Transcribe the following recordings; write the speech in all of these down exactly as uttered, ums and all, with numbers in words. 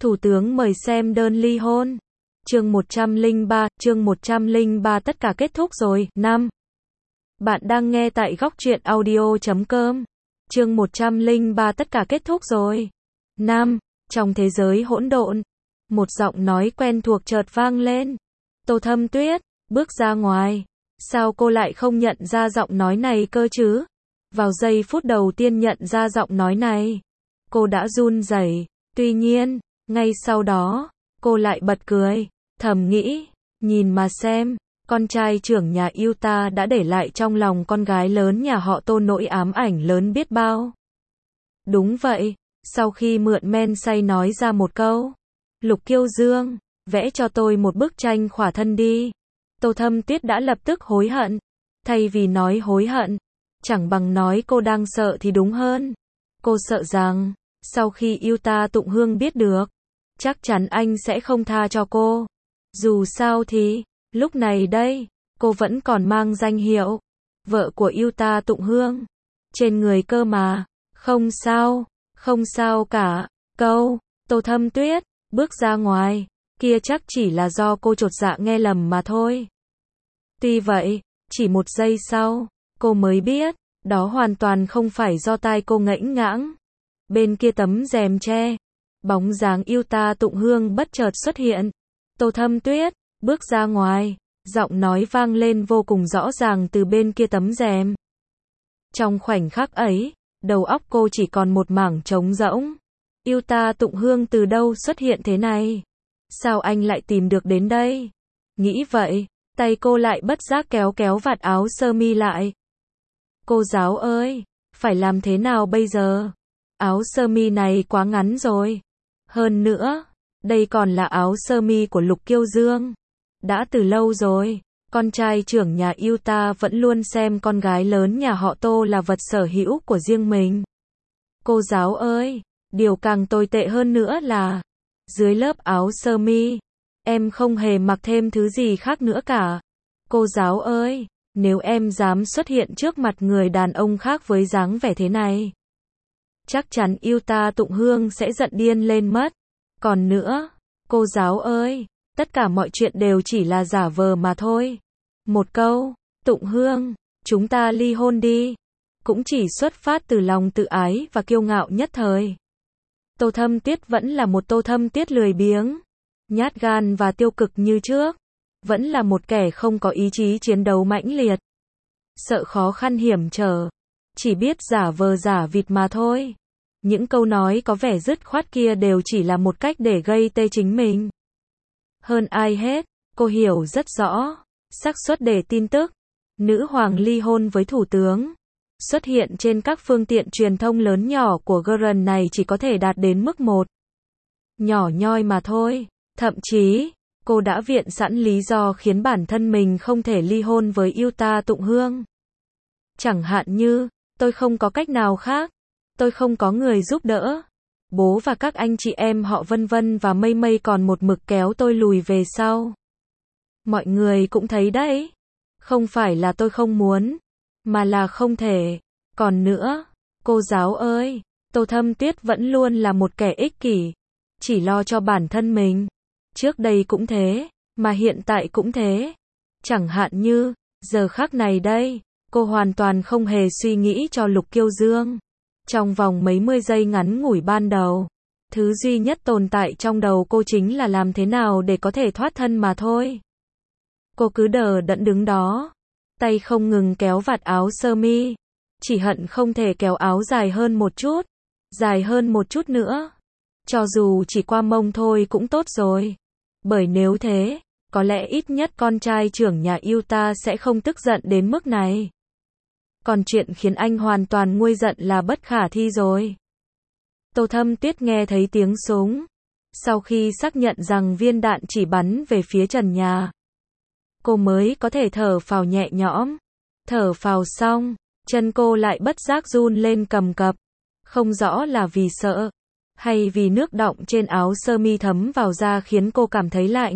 Thủ tướng mời xem đơn ly hôn. Chương một trăm lẻ ba, chương một trăm lẻ ba tất cả kết thúc rồi. năm. Bạn đang nghe tại góc truyện audio chấm com. Chương một trăm lẻ ba tất cả kết thúc rồi. năm. Trong thế giới hỗn độn, một giọng nói quen thuộc chợt vang lên. Tô Thâm Tuyết bước ra ngoài. Sao cô lại không nhận ra giọng nói này cơ chứ? Vào giây phút đầu tiên nhận ra giọng nói này, cô đã run rẩy. Tuy nhiên, ngay sau đó, cô lại bật cười, thầm nghĩ, nhìn mà xem, con trai trưởng nhà yêu ta đã để lại trong lòng con gái lớn nhà họ Tô nỗi ám ảnh lớn biết bao. Đúng vậy, sau khi mượn men say nói ra một câu, Lục Kiêu Dương, vẽ cho tôi một bức tranh khỏa thân đi. Tô Thâm Tuyết đã lập tức hối hận. Thay vì nói hối hận, chẳng bằng nói cô đang sợ thì đúng hơn. Cô sợ rằng, sau khi yêu ta Tụng Hương biết được, chắc chắn anh sẽ không tha cho cô. Dù sao thì, lúc này đây, cô vẫn còn mang danh hiệu vợ của yêu ta Tụng Hương trên người cơ mà. Không sao, không sao cả. Câu Tô Thâm Tuyết bước ra ngoài, kia chắc chỉ là do cô chột dạ nghe lầm mà thôi. Tuy vậy, chỉ một giây sau, cô mới biết, đó hoàn toàn không phải do tai cô ngẫnh ngãng. Bên kia tấm rèm tre, bóng dáng yêu ta Tụng Hương bất chợt xuất hiện. Tô Thâm Tuyết bước ra ngoài, giọng nói vang lên vô cùng rõ ràng từ bên kia tấm rèm. Trong khoảnh khắc ấy, đầu óc cô chỉ còn một mảng trống rỗng. Yêu ta Tụng Hương từ đâu xuất hiện thế này? Sao anh lại tìm được đến đây? Nghĩ vậy, tay cô lại bất giác kéo kéo vạt áo sơ mi lại. Cô giáo ơi, phải làm thế nào bây giờ? Áo sơ mi này quá ngắn rồi. Hơn nữa, đây còn là áo sơ mi của Lục Kiêu Dương. Đã từ lâu rồi, con trai trưởng nhà yêu ta vẫn luôn xem con gái lớn nhà họ Tô là vật sở hữu của riêng mình. Cô giáo ơi, điều càng tồi tệ hơn nữa là, dưới lớp áo sơ mi, em không hề mặc thêm thứ gì khác nữa cả. Cô giáo ơi, nếu em dám xuất hiện trước mặt người đàn ông khác với dáng vẻ thế này, chắc chắn yêu ta Tụng Hương sẽ giận điên lên mất. Còn nữa, cô giáo ơi, tất cả mọi chuyện đều chỉ là giả vờ mà thôi. Một câu, Tụng Hương, chúng ta ly hôn đi, cũng chỉ xuất phát từ lòng tự ái và kiêu ngạo nhất thời. Tô Thâm Tuyết vẫn là một Tô Thâm Tuyết lười biếng, nhát gan và tiêu cực như trước. Vẫn là một kẻ không có ý chí chiến đấu mãnh liệt. Sợ khó khăn hiểm trở. Chỉ biết giả vờ giả vịt mà thôi. Những câu nói có vẻ dứt khoát kia đều chỉ là một cách để gây tê chính mình. Hơn ai hết, cô hiểu rất rõ, xác suất để tin tức nữ hoàng ly hôn với thủ tướng xuất hiện trên các phương tiện truyền thông lớn nhỏ của giê rờ en này chỉ có thể đạt đến mức một. Nhỏ nhoi mà thôi. Thậm chí, cô đã viện sẵn lý do khiến bản thân mình không thể ly hôn với yêu ta Tụng Hương. Chẳng hạn như, tôi không có cách nào khác, tôi không có người giúp đỡ, bố và các anh chị em họ vân vân và mây mây còn một mực kéo tôi lùi về sau. Mọi người cũng thấy đấy, không phải là tôi không muốn, mà là không thể. Còn nữa, cô giáo ơi, Tô Thâm Tuyết vẫn luôn là một kẻ ích kỷ, chỉ lo cho bản thân mình. Trước đây cũng thế, mà hiện tại cũng thế. Chẳng hạn như, giờ khắc này đây, cô hoàn toàn không hề suy nghĩ cho Lục Kiêu Dương. Trong vòng mấy mươi giây ngắn ngủi ban đầu, thứ duy nhất tồn tại trong đầu cô chính là làm thế nào để có thể thoát thân mà thôi. Cô cứ đờ đẫn đứng đó, tay không ngừng kéo vạt áo sơ mi, chỉ hận không thể kéo áo dài hơn một chút, dài hơn một chút nữa. Cho dù chỉ qua mông thôi cũng tốt rồi. Bởi nếu thế, có lẽ ít nhất con trai trưởng nhà yêu ta sẽ không tức giận đến mức này. Còn chuyện khiến anh hoàn toàn nguôi giận là bất khả thi rồi. Tô Thâm Tuyết nghe thấy tiếng súng. Sau khi xác nhận rằng viên đạn chỉ bắn về phía trần nhà, cô mới có thể thở phào nhẹ nhõm. Thở phào xong, chân cô lại bất giác run lên cầm cập. Không rõ là vì sợ, hay vì nước đọng trên áo sơ mi thấm vào da khiến cô cảm thấy lạnh.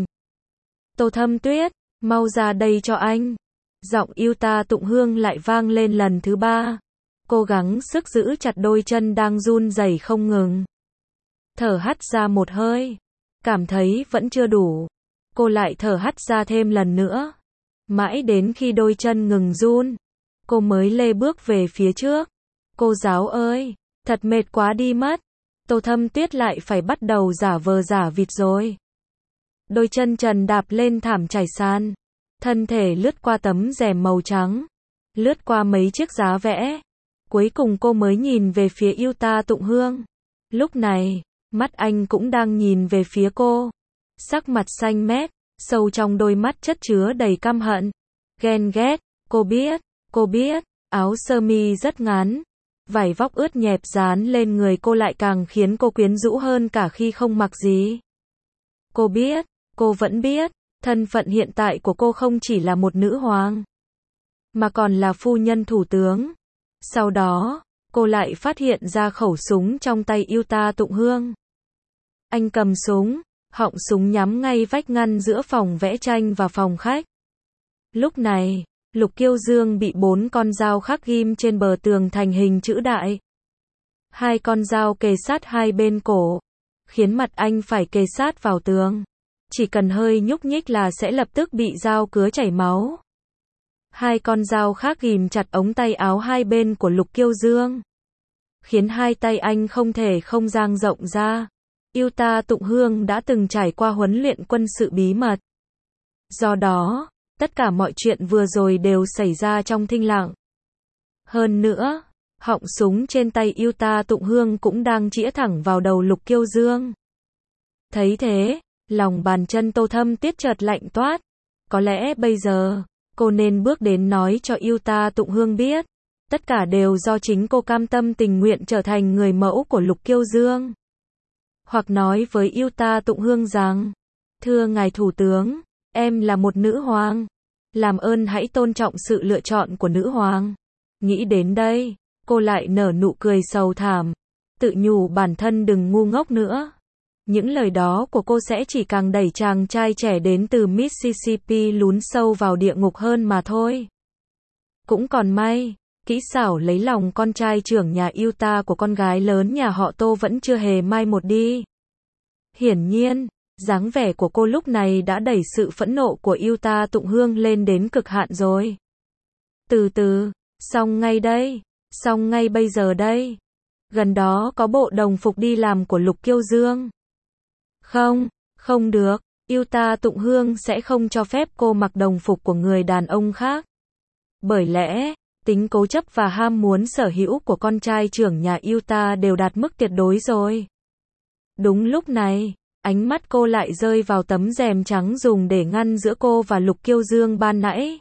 Tô Thâm Tuyết, mau ra đây cho anh. Giọng yêu ta Tụng Hương lại vang lên lần thứ ba. Cố gắng sức giữ chặt đôi chân đang run rẩy không ngừng. thở hắt ra một hơi. Cảm thấy vẫn chưa đủ. Cô lại thở hắt ra thêm lần nữa. Mãi đến khi đôi chân ngừng run, cô mới lê bước về phía trước. Cô giáo ơi, thật mệt quá đi mất. Tô Thâm Tuyết lại phải bắt đầu giả vờ giả vịt rồi. Đôi chân trần đạp lên thảm trải sàn. Thân thể lướt qua tấm rèm màu trắng. Lướt qua mấy chiếc giá vẽ. Cuối cùng cô mới nhìn về phía Yuta Tụng Hương. Lúc này, mắt anh cũng đang nhìn về phía cô. Sắc mặt xanh mét, sâu trong đôi mắt chất chứa đầy căm hận, ghen ghét. Cô biết, cô biết, áo sơ mi rất ngắn, vải vóc ướt nhẹp dán lên người cô lại càng khiến cô quyến rũ hơn cả khi không mặc gì. Cô biết, cô vẫn biết, thân phận hiện tại của cô không chỉ là một nữ hoàng, mà còn là phu nhân thủ tướng. Sau đó, cô lại phát hiện ra khẩu súng trong tay Yuta Tụng Hương. Anh cầm súng, họng súng nhắm ngay vách ngăn giữa phòng vẽ tranh và phòng khách. Lúc này, Lục Kiêu Dương bị bốn con dao khắc ghim trên bờ tường thành hình chữ đại. Hai con dao kề sát hai bên cổ, khiến mặt anh phải kề sát vào tường. Chỉ cần hơi nhúc nhích là sẽ lập tức bị dao cứa chảy máu. Hai con dao khác ghim chặt ống tay áo hai bên của Lục Kiêu Dương, khiến hai tay anh không thể không dang rộng ra. Yuta Tụng Hương đã từng trải qua huấn luyện quân sự bí mật. Do đó, tất cả mọi chuyện vừa rồi đều xảy ra trong thinh lặng. Hơn nữa, họng súng trên tay Yuta Tụng Hương cũng đang chĩa thẳng vào đầu Lục Kiêu Dương. Thấy thế, lòng bàn chân Tô Thâm Tuyết chợt lạnh toát. Có lẽ bây giờ, cô nên bước đến nói cho Yuta Tụng Hương biết. Tất cả đều do chính cô cam tâm tình nguyện trở thành người mẫu của Lục Kiêu Dương. Hoặc nói với Yuta Tụng Hương rằng, thưa ngài thủ tướng, em là một nữ hoàng. Làm ơn hãy tôn trọng sự lựa chọn của nữ hoàng. Nghĩ đến đây, cô lại nở nụ cười sầu thảm. Tự nhủ bản thân đừng ngu ngốc nữa. Những lời đó của cô sẽ chỉ càng đẩy chàng trai trẻ đến từ Mississippi lún sâu vào địa ngục hơn mà thôi. Cũng còn may, kỹ xảo lấy lòng con trai trưởng nhà Yuta của con gái lớn nhà họ Tô vẫn chưa hề mai một đi. Hiển nhiên, dáng vẻ của cô lúc này đã đẩy sự phẫn nộ của Yuta Tụng Hương lên đến cực hạn rồi. Từ từ, xong ngay đây, xong ngay bây giờ đây. Gần đó có bộ đồng phục đi làm của Lục Kiêu Dương. Không, không được, Yuta Tụng Hương sẽ không cho phép cô mặc đồng phục của người đàn ông khác. Bởi lẽ, tính cố chấp và ham muốn sở hữu của con trai trưởng nhà Yuta đều đạt mức tuyệt đối rồi. Đúng lúc này, ánh mắt cô lại rơi vào tấm rèm trắng dùng để ngăn giữa cô và Lục Kiêu Dương ban nãy.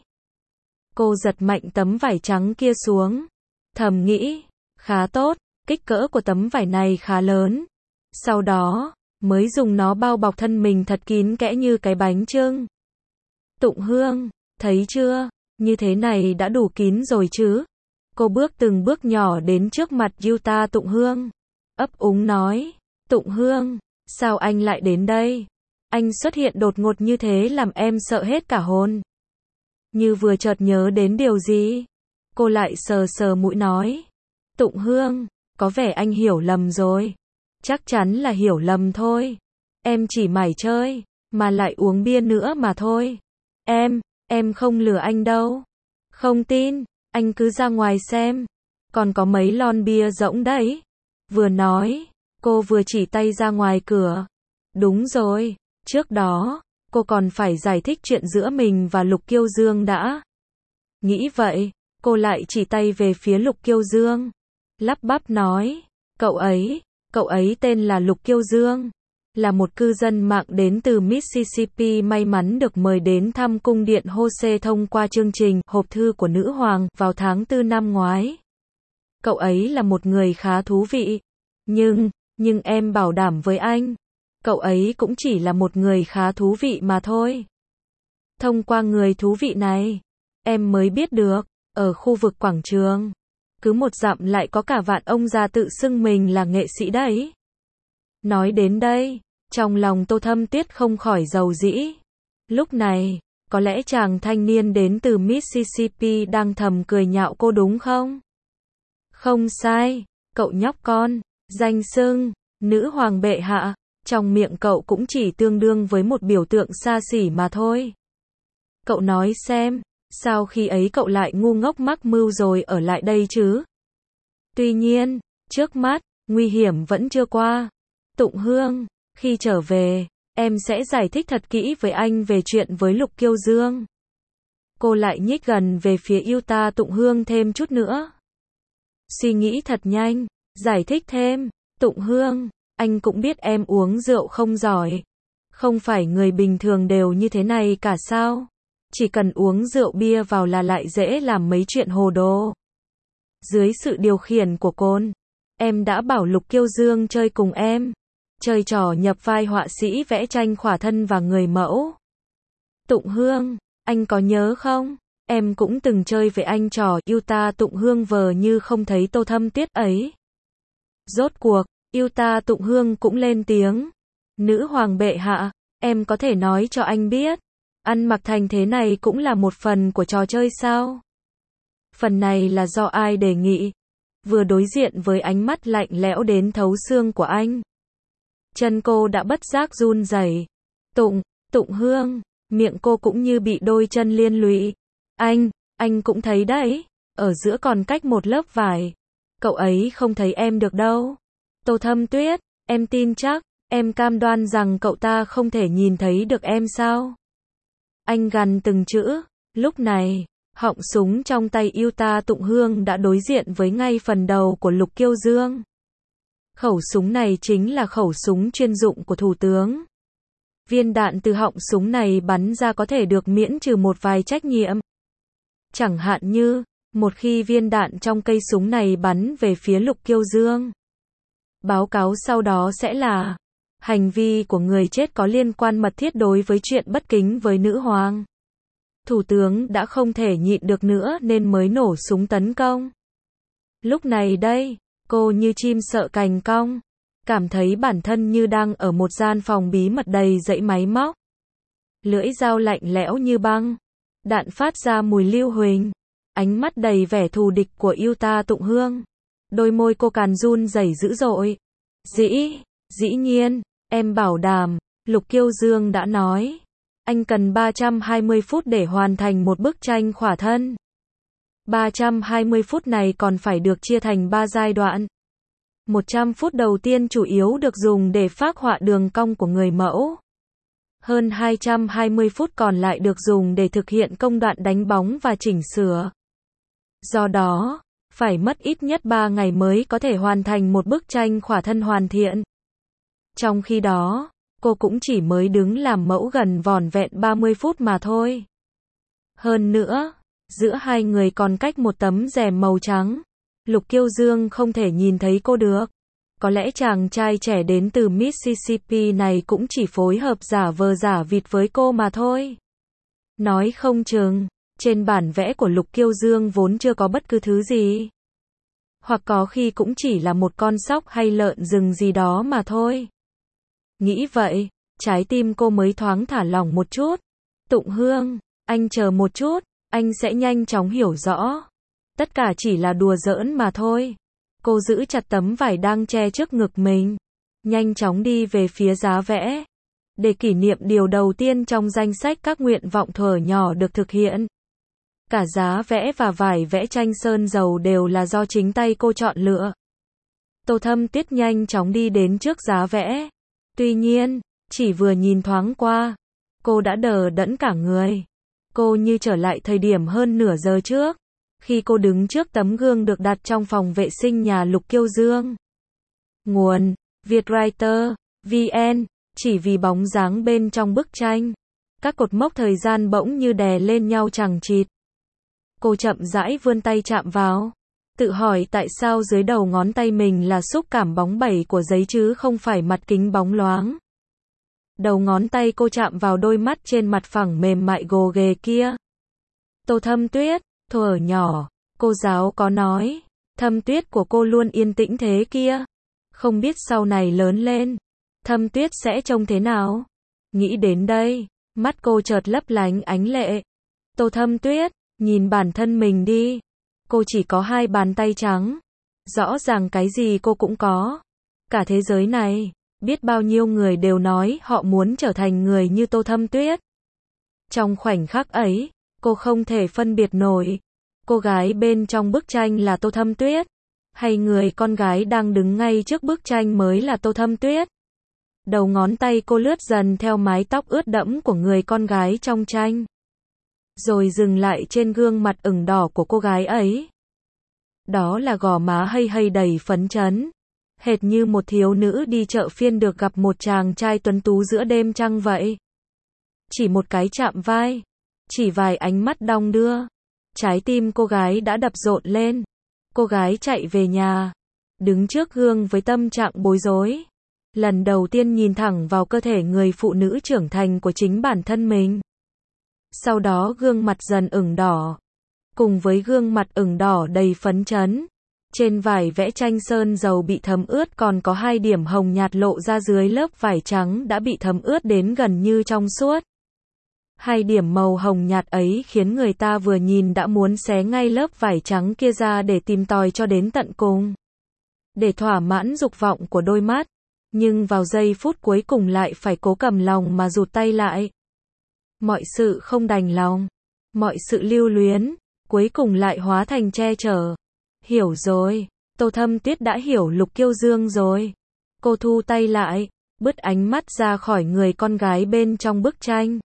Cô giật mạnh tấm vải trắng kia xuống. Thầm nghĩ, khá tốt, kích cỡ của tấm vải này khá lớn. Sau đó, mới dùng nó bao bọc thân mình thật kín kẽ như cái bánh chưng. Tụng Hương, thấy chưa? Như thế này đã đủ kín rồi chứ? Cô bước từng bước nhỏ đến trước mặt Yuta Tụng Hương. Ấp úng nói, Tụng Hương, sao anh lại đến đây? Anh xuất hiện đột ngột như thế làm em sợ hết cả hồn. Như vừa chợt nhớ đến điều gì, cô lại sờ sờ mũi nói, Tụng Hương, có vẻ anh hiểu lầm rồi. Chắc chắn là hiểu lầm thôi. Em chỉ mải chơi, mà lại uống bia nữa mà thôi. Em, em không lừa anh đâu. Không tin, anh cứ ra ngoài xem. Còn có mấy lon bia rỗng đấy. Vừa nói, cô vừa chỉ tay ra ngoài cửa. Đúng rồi, trước đó, cô còn phải giải thích chuyện giữa mình và Lục Kiêu Dương đã. Nghĩ vậy, cô lại chỉ tay về phía Lục Kiêu Dương. Lắp bắp nói, cậu ấy, cậu ấy tên là Lục Kiêu Dương. Là một cư dân mạng đến từ Mississippi may mắn được mời đến thăm cung điện Hose thông qua chương trình Hộp thư của Nữ Hoàng vào tháng tư năm ngoái. Cậu ấy là một người khá thú vị. Nhưng, nhưng em bảo đảm với anh, cậu ấy cũng chỉ là một người khá thú vị mà thôi. Thông qua người thú vị này, em mới biết được, ở khu vực quảng trường, cứ một dặm lại có cả vạn ông già tự xưng mình là nghệ sĩ đấy. Nói đến đây, trong lòng Tô Thâm Tuyết không khỏi dầu dĩ. Lúc này, có lẽ chàng thanh niên đến từ Mississippi đang thầm cười nhạo cô đúng không? Không sai, cậu nhóc con, danh xưng Nữ hoàng bệ hạ, trong miệng cậu cũng chỉ tương đương với một biểu tượng xa xỉ mà thôi. Cậu nói xem, sao khi ấy cậu lại ngu ngốc mắc mưu rồi ở lại đây chứ? Tuy nhiên, trước mắt, nguy hiểm vẫn chưa qua. Tụng Hương, khi trở về, em sẽ giải thích thật kỹ với anh về chuyện với Lục Kiêu Dương. Cô lại nhích gần về phía Yuta Tụng Hương thêm chút nữa. Suy nghĩ thật nhanh, giải thích thêm, Tụng Hương, anh cũng biết em uống rượu không giỏi. Không phải người bình thường đều như thế này cả sao? Chỉ cần uống rượu bia vào là lại dễ làm mấy chuyện hồ đồ. Dưới sự điều khiển của côn, em đã bảo Lục Kiêu Dương chơi cùng em. Chơi trò nhập vai họa sĩ vẽ tranh khỏa thân và người mẫu. Tụng Hương, anh có nhớ không? Em cũng từng chơi với anh trò Yuta Tụng Hương vờ như không thấy Tô Thâm Tuyết ấy. Rốt cuộc, Yuta Tụng Hương cũng lên tiếng. Nữ hoàng bệ hạ, em có thể nói cho anh biết, ăn mặc thành thế này cũng là một phần của trò chơi sao? Phần này là do ai đề nghị? Vừa đối diện với ánh mắt lạnh lẽo đến thấu xương của anh, chân cô đã bất giác run rẩy. Tụng, Tụng Hương, miệng cô cũng như bị đôi chân liên lụy. Anh, anh cũng thấy đấy, ở giữa còn cách một lớp vải. Cậu ấy không thấy em được đâu. Tô Thâm Tuyết, em tin chắc, em cam đoan rằng cậu ta không thể nhìn thấy được em sao? Anh gằn từng chữ. Lúc này, họng súng trong tay Yuta Tụng Hương đã đối diện với ngay phần đầu của Lục Kiêu Dương. Khẩu súng này chính là khẩu súng chuyên dụng của thủ tướng. Viên đạn từ họng súng này bắn ra có thể được miễn trừ một vài trách nhiệm. Chẳng hạn như, một khi viên đạn trong cây súng này bắn về phía Lục Kiêu Dương, báo cáo sau đó sẽ là hành vi của người chết có liên quan mật thiết đối với chuyện bất kính với nữ hoàng. Thủ tướng đã không thể nhịn được nữa nên mới nổ súng tấn công. Lúc này đây, cô như chim sợ cành cong, cảm thấy bản thân như đang ở một gian phòng bí mật đầy dãy máy móc. Lưỡi dao lạnh lẽo như băng, đạn phát ra mùi lưu huỳnh, ánh mắt đầy vẻ thù địch của Yuta Tụng Hương. Đôi môi cô càn run rẩy dữ dội. Dĩ, dĩ nhiên, em bảo đảm, Lục Kiêu Dương đã nói. Anh cần ba trăm hai mươi phút để hoàn thành một bức tranh khỏa thân. ba trăm hai mươi phút này còn phải được chia thành ba giai đoạn. một trăm phút đầu tiên chủ yếu được dùng để phác họa đường cong của người mẫu. Hơn hai trăm hai mươi phút còn lại được dùng để thực hiện công đoạn đánh bóng và chỉnh sửa. Do đó, phải mất ít nhất ba ngày mới có thể hoàn thành một bức tranh khỏa thân hoàn thiện. Trong khi đó, cô cũng chỉ mới đứng làm mẫu gần vỏn vẹn ba mươi phút mà thôi. Hơn nữa, giữa hai người còn cách một tấm rèm màu trắng. Lục Kiêu Dương không thể nhìn thấy cô được. Có lẽ chàng trai trẻ đến từ Mississippi này cũng chỉ phối hợp giả vờ giả vịt với cô mà thôi. Nói không chừng, trên bản vẽ của Lục Kiêu Dương vốn chưa có bất cứ thứ gì. Hoặc có khi cũng chỉ là một con sóc hay lợn rừng gì đó mà thôi. Nghĩ vậy, trái tim cô mới thoáng thả lỏng một chút. Tụng Hương, anh chờ một chút, anh sẽ nhanh chóng hiểu rõ. Tất cả chỉ là đùa giỡn mà thôi. Cô giữ chặt tấm vải đang che trước ngực mình, nhanh chóng đi về phía giá vẽ, để kỷ niệm điều đầu tiên trong danh sách các nguyện vọng thuở nhỏ được thực hiện. Cả giá vẽ và vải vẽ tranh sơn dầu đều là do chính tay cô chọn lựa. Tô Thâm Tuyết nhanh chóng đi đến trước giá vẽ. Tuy nhiên, chỉ vừa nhìn thoáng qua, cô đã đờ đẫn cả người. Cô như trở lại thời điểm hơn nửa giờ trước, khi cô đứng trước tấm gương được đặt trong phòng vệ sinh nhà Lục Kiêu Dương. Nguồn: Vietwriter, vê en. Chỉ vì bóng dáng bên trong bức tranh, các cột mốc thời gian bỗng như đè lên nhau chằng chịt. Cô chậm rãi vươn tay chạm vào, tự hỏi tại sao dưới đầu ngón tay mình là xúc cảm bóng bẩy của giấy chứ không phải mặt kính bóng loáng. Đầu ngón tay cô chạm vào đôi mắt trên mặt phẳng mềm mại gồ ghề kia. Tô Thâm Tuyết, thuở nhỏ, cô giáo có nói, Thâm Tuyết của cô luôn yên tĩnh thế kia. Không biết sau này lớn lên, Thâm Tuyết sẽ trông thế nào? Nghĩ đến đây, mắt cô chợt lấp lánh ánh lệ. Tô Thâm Tuyết, nhìn bản thân mình đi. Cô chỉ có hai bàn tay trắng. Rõ ràng cái gì cô cũng có. Cả thế giới này, biết bao nhiêu người đều nói họ muốn trở thành người như Tô Thâm Tuyết. Trong khoảnh khắc ấy, cô không thể phân biệt nổi, cô gái bên trong bức tranh là Tô Thâm Tuyết, hay người con gái đang đứng ngay trước bức tranh mới là Tô Thâm Tuyết. Đầu ngón tay cô lướt dần theo mái tóc ướt đẫm của người con gái trong tranh, rồi dừng lại trên gương mặt ửng đỏ của cô gái ấy. Đó là gò má hây hây đầy phấn chấn, hệt như một thiếu nữ đi chợ phiên được gặp một chàng trai tuấn tú giữa đêm trăng vậy. Chỉ một cái chạm vai, chỉ vài ánh mắt đong đưa, trái tim cô gái đã đập rộn lên. Cô gái chạy về nhà, đứng trước gương với tâm trạng bối rối. Lần đầu tiên nhìn thẳng vào cơ thể người phụ nữ trưởng thành của chính bản thân mình. Sau đó gương mặt dần ửng đỏ. Cùng với gương mặt ửng đỏ đầy phấn chấn, trên vải vẽ tranh sơn dầu bị thấm ướt còn có hai điểm hồng nhạt lộ ra dưới lớp vải trắng đã bị thấm ướt đến gần như trong suốt. Hai điểm màu hồng nhạt ấy khiến người ta vừa nhìn đã muốn xé ngay lớp vải trắng kia ra để tìm tòi cho đến tận cùng. Để thỏa mãn dục vọng của đôi mắt, nhưng vào giây phút cuối cùng lại phải cố cầm lòng mà rụt tay lại. Mọi sự không đành lòng, mọi sự lưu luyến, cuối cùng lại hóa thành che chở. Hiểu rồi, Tô Thâm Tuyết đã hiểu Lục Kiêu Dương rồi. Cô thu tay lại, bứt ánh mắt ra khỏi người con gái bên trong bức tranh.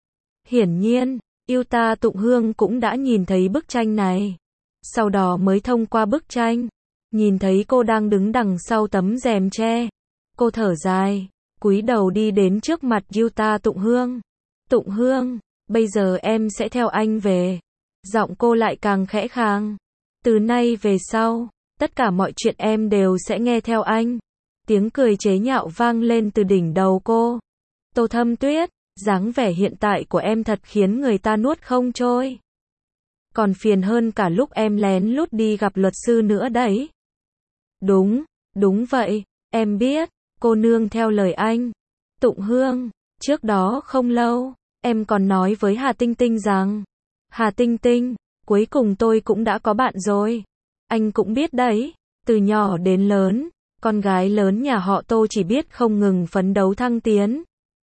Hiển nhiên, Yêu Ta Tụng Hương cũng đã nhìn thấy bức tranh này. Sau đó mới thông qua bức tranh, nhìn thấy cô đang đứng đằng sau tấm rèm tre. Cô thở dài, cúi đầu đi đến trước mặt Yêu Ta Tụng Hương. Tụng Hương, bây giờ em sẽ theo anh về. Giọng cô lại càng khẽ khàng. Từ nay về sau, tất cả mọi chuyện em đều sẽ nghe theo anh. Tiếng cười chế nhạo vang lên từ đỉnh đầu cô. Tô Thâm Tuyết, dáng vẻ hiện tại của em thật khiến người ta nuốt không trôi. Còn phiền hơn cả lúc em lén lút đi gặp luật sư nữa đấy. Đúng, đúng vậy, em biết, cô nương theo lời anh. Tụng Hương, trước đó không lâu, em còn nói với Hà Tinh Tinh rằng, Hà Tinh Tinh, cuối cùng tôi cũng đã có bạn rồi. Anh cũng biết đấy, từ nhỏ đến lớn, con gái lớn nhà họ Tô chỉ biết không ngừng phấn đấu thăng tiến.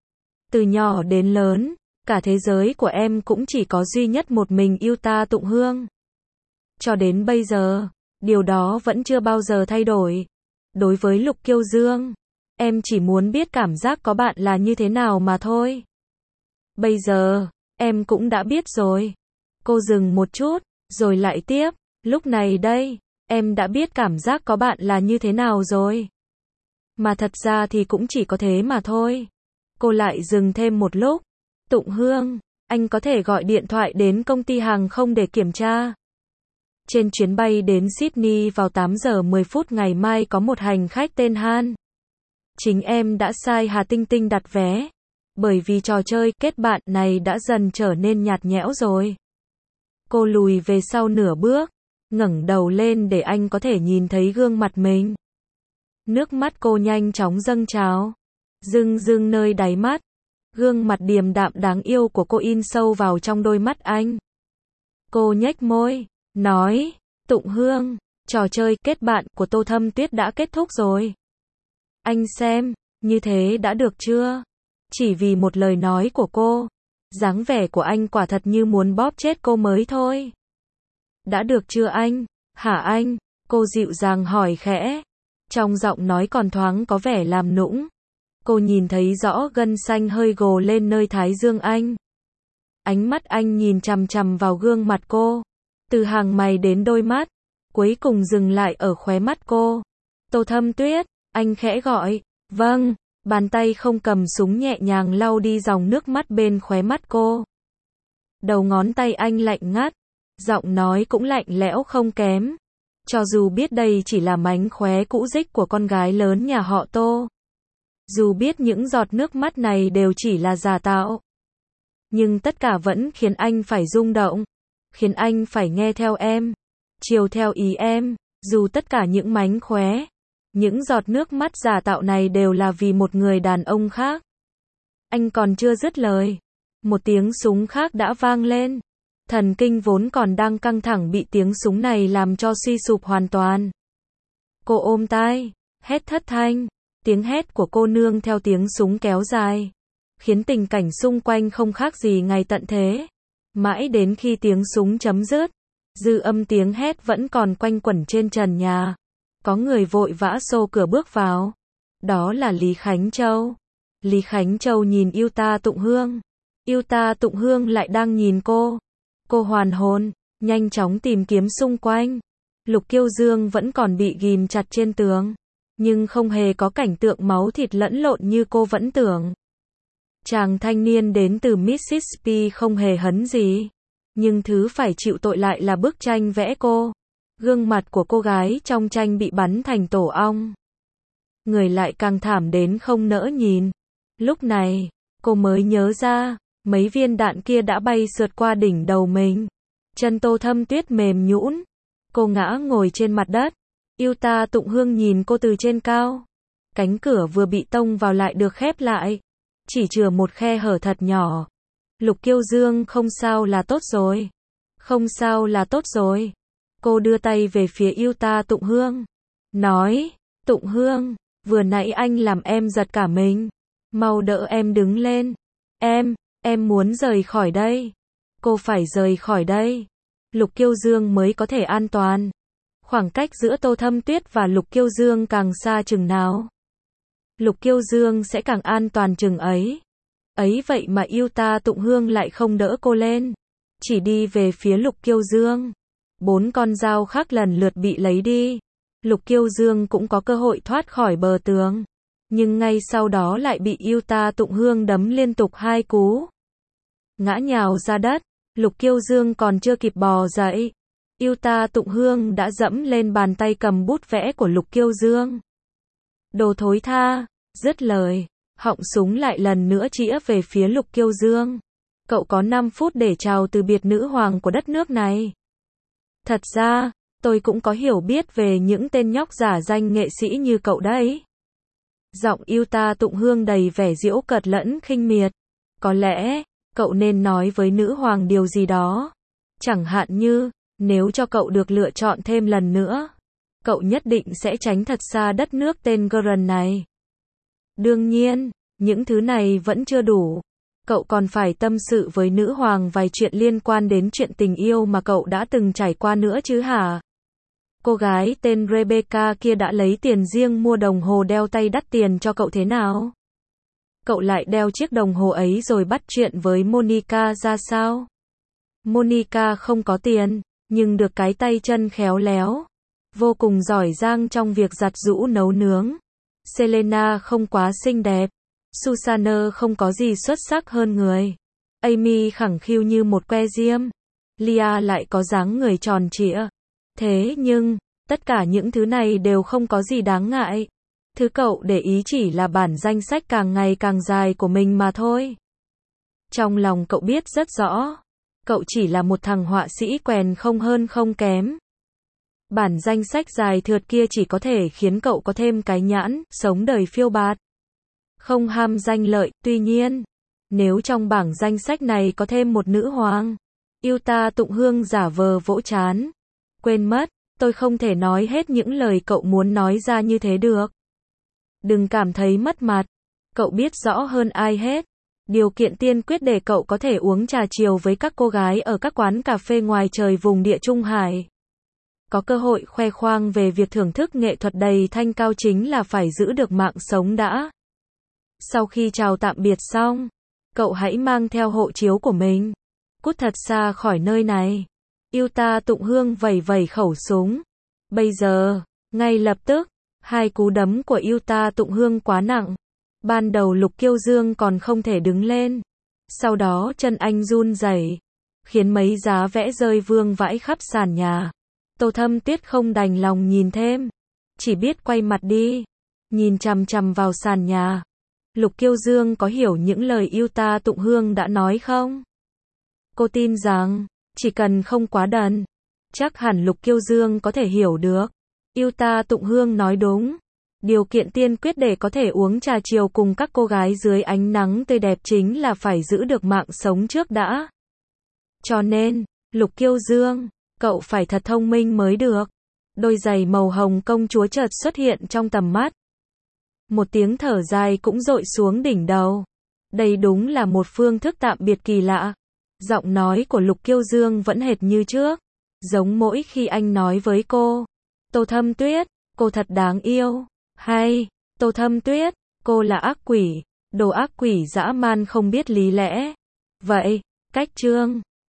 Từ nhỏ đến lớn, cả thế giới của em cũng chỉ có duy nhất một mình Yêu Ta Tụng Hương. Cho đến bây giờ, điều đó vẫn chưa bao giờ thay đổi. Đối với Lục Kiêu Dương, em chỉ muốn biết cảm giác có bạn là như thế nào mà thôi. Bây giờ, em cũng đã biết rồi. Cô dừng một chút, rồi lại tiếp, lúc này đây, em đã biết cảm giác có bạn là như thế nào rồi. Mà thật ra thì cũng chỉ có thế mà thôi. Cô lại dừng thêm một lúc. Tụng Hương, anh có thể gọi điện thoại đến công ty hàng không để kiểm tra. Trên chuyến bay đến Sydney vào tám giờ mười phút ngày mai có một hành khách tên Han. Chính em đã sai Hà Tinh Tinh đặt vé. Bởi vì trò chơi kết bạn này đã dần trở nên nhạt nhẽo rồi. Cô lùi về sau nửa bước, ngẩng đầu lên để anh có thể nhìn thấy gương mặt mình. Nước mắt cô nhanh chóng dâng trào, rưng rưng nơi đáy mắt. Gương mặt điềm đạm đáng yêu của cô in sâu vào trong đôi mắt anh. Cô nhếch môi, nói, Tụng Hương, trò chơi kết bạn của Tô Thâm Tuyết đã kết thúc rồi. Anh xem, như thế đã được chưa? Chỉ vì một lời nói của cô, dáng vẻ của anh quả thật như muốn bóp chết cô mới thôi. Đã được chưa anh? Hả anh? Cô dịu dàng hỏi khẽ. Trong giọng nói còn thoáng có vẻ làm nũng. Cô nhìn thấy rõ gân xanh hơi gồ lên nơi thái dương anh. Ánh mắt anh nhìn chằm chằm vào gương mặt cô. Từ hàng mày đến đôi mắt. Cuối cùng dừng lại ở khóe mắt cô. Tô Thâm Tuyết, anh khẽ gọi. Vâng. Bàn tay không cầm súng nhẹ nhàng lau đi dòng nước mắt bên khóe mắt cô. Đầu ngón tay anh lạnh ngắt. Giọng nói cũng lạnh lẽo không kém. Cho dù biết đây chỉ là mánh khóe cũ rích của con gái lớn nhà họ Tô. Dù biết những giọt nước mắt này đều chỉ là giả tạo. Nhưng tất cả vẫn khiến anh phải rung động. Khiến anh phải nghe theo em. Chiều theo ý em. Dù tất cả những mánh khóe, những giọt nước mắt giả tạo này đều là vì một người đàn ông khác. Anh còn chưa dứt lời. Một tiếng súng khác đã vang lên. Thần kinh vốn còn đang căng thẳng bị tiếng súng này làm cho suy sụp hoàn toàn. Cô ôm tai, hét thất thanh. Tiếng hét của cô nương theo tiếng súng kéo dài, khiến tình cảnh xung quanh không khác gì ngày tận thế. Mãi đến khi tiếng súng chấm dứt, dư âm tiếng hét vẫn còn quanh quẩn trên trần nhà. Có người vội vã xô cửa bước vào. Đó là Lý Khánh Châu. Lý Khánh Châu nhìn Yêu Ta Tụng Hương. Yêu Ta Tụng Hương lại đang nhìn cô. Cô hoàn hồn, nhanh chóng tìm kiếm xung quanh. Lục Kiêu Dương vẫn còn bị ghim chặt trên tường, nhưng không hề có cảnh tượng máu thịt lẫn lộn như cô vẫn tưởng. Chàng thanh niên đến từ Mississippi không hề hấn gì, nhưng thứ phải chịu tội lại là bức tranh vẽ cô. Gương mặt của cô gái trong tranh bị bắn thành tổ ong. Người lại càng thảm đến không nỡ nhìn. Lúc này, cô mới nhớ ra, mấy viên đạn kia đã bay sượt qua đỉnh đầu mình. Chân Tô Thâm Tuyết mềm nhũn. Cô ngã ngồi trên mặt đất. Yêu Ta Tụng Hương nhìn cô từ trên cao. Cánh cửa vừa bị tông vào lại được khép lại, chỉ chừa một khe hở thật nhỏ. Lục Kiêu Dương, không sao là tốt rồi. Không sao là tốt rồi. Cô đưa tay về phía Yêu Ta Tụng Hương, nói, Tụng Hương, vừa nãy anh làm em giật cả mình. Mau đỡ em đứng lên. Em, em muốn rời khỏi đây. Cô phải rời khỏi đây. Lục Kiêu Dương mới có thể an toàn. Khoảng cách giữa Tô Thâm Tuyết và Lục Kiêu Dương càng xa chừng nào, Lục Kiêu Dương sẽ càng an toàn chừng ấy. Ấy vậy mà Yêu Ta Tụng Hương lại không đỡ cô lên, chỉ đi về phía Lục Kiêu Dương. Bốn con dao khác lần lượt bị lấy đi. Lục Kiêu Dương cũng có cơ hội thoát khỏi bờ tường, nhưng ngay sau đó lại bị Yêu Ta Tụng Hương đấm liên tục hai cú. Ngã nhào ra đất. Lục Kiêu Dương còn chưa kịp bò dậy, Yêu Ta Tụng Hương đã dẫm lên bàn tay cầm bút vẽ của Lục Kiêu Dương. Đồ thối tha. Dứt lời, họng súng lại lần nữa chĩa về phía Lục Kiêu Dương. Cậu có năm phút để chào từ biệt nữ hoàng của đất nước này. Thật ra, tôi cũng có hiểu biết về những tên nhóc giả danh nghệ sĩ như cậu đấy. Giọng Yêu Ta Tụng Hương đầy vẻ giễu cợt lẫn khinh miệt. Có lẽ, cậu nên nói với nữ hoàng điều gì đó. Chẳng hạn như, nếu cho cậu được lựa chọn thêm lần nữa, cậu nhất định sẽ tránh thật xa đất nước tên Gurren này. Đương nhiên, những thứ này vẫn chưa đủ. Cậu còn phải tâm sự với nữ hoàng vài chuyện liên quan đến chuyện tình yêu mà cậu đã từng trải qua nữa chứ hả? Cô gái tên Rebecca kia đã lấy tiền riêng mua đồng hồ đeo tay đắt tiền cho cậu thế nào? Cậu lại đeo chiếc đồng hồ ấy rồi bắt chuyện với Monica ra sao? Monica không có tiền, nhưng được cái tay chân khéo léo, vô cùng giỏi giang trong việc giặt giũ nấu nướng. Selena không quá xinh đẹp. Susanna không có gì xuất sắc hơn người. Amy khẳng khiu như một que diêm. Lia lại có dáng người tròn trịa. Thế nhưng, tất cả những thứ này đều không có gì đáng ngại. Thứ cậu để ý chỉ là bản danh sách càng ngày càng dài của mình mà thôi. Trong lòng cậu biết rất rõ, cậu chỉ là một thằng họa sĩ quèn không hơn không kém. Bản danh sách dài thượt kia chỉ có thể khiến cậu có thêm cái nhãn, sống đời phiêu bạt. Không ham danh lợi, tuy nhiên, nếu trong bảng danh sách này có thêm một nữ hoàng. Yêu Ta Tụng Hương giả vờ vỗ trán. Quên mất, tôi không thể nói hết những lời cậu muốn nói ra như thế được. Đừng cảm thấy mất mặt. Cậu biết rõ hơn ai hết. Điều kiện tiên quyết để cậu có thể uống trà chiều với các cô gái ở các quán cà phê ngoài trời vùng địa Trung Hải, có cơ hội khoe khoang về việc thưởng thức nghệ thuật đầy thanh cao chính là phải giữ được mạng sống đã. Sau khi chào tạm biệt xong, cậu hãy mang theo hộ chiếu của mình, cút thật xa khỏi nơi này. Yêu Ta Tụng Hương vẩy vẩy khẩu súng. Bây giờ, ngay lập tức, hai cú đấm của Yêu Ta Tụng Hương quá nặng. Ban đầu Lục Kiêu Dương còn không thể đứng lên. Sau đó chân anh run rẩy, khiến mấy giá vẽ rơi vương vãi khắp sàn nhà. Tô Thâm Tuyết không đành lòng nhìn thêm, chỉ biết quay mặt đi, nhìn chằm chằm vào sàn nhà. Lục Kiêu Dương có hiểu những lời Yêu Ta Tụng Hương đã nói không? Cô tin rằng, chỉ cần không quá đần, chắc hẳn Lục Kiêu Dương có thể hiểu được. Yêu Ta Tụng Hương nói đúng. Điều kiện tiên quyết để có thể uống trà chiều cùng các cô gái dưới ánh nắng tươi đẹp chính là phải giữ được mạng sống trước đã. Cho nên, Lục Kiêu Dương, cậu phải thật thông minh mới được. Đôi giày màu hồng công chúa chợt xuất hiện trong tầm mắt. Một tiếng thở dài cũng dội xuống đỉnh đầu. Đây đúng là một phương thức tạm biệt kỳ lạ. Giọng nói của Lục Kiêu Dương vẫn hệt như trước. Giống mỗi khi anh nói với cô. Tô Thâm Tuyết, cô thật đáng yêu. Hay, Tô Thâm Tuyết, cô là ác quỷ. Đồ ác quỷ dã man không biết lý lẽ. Vậy, cách Trương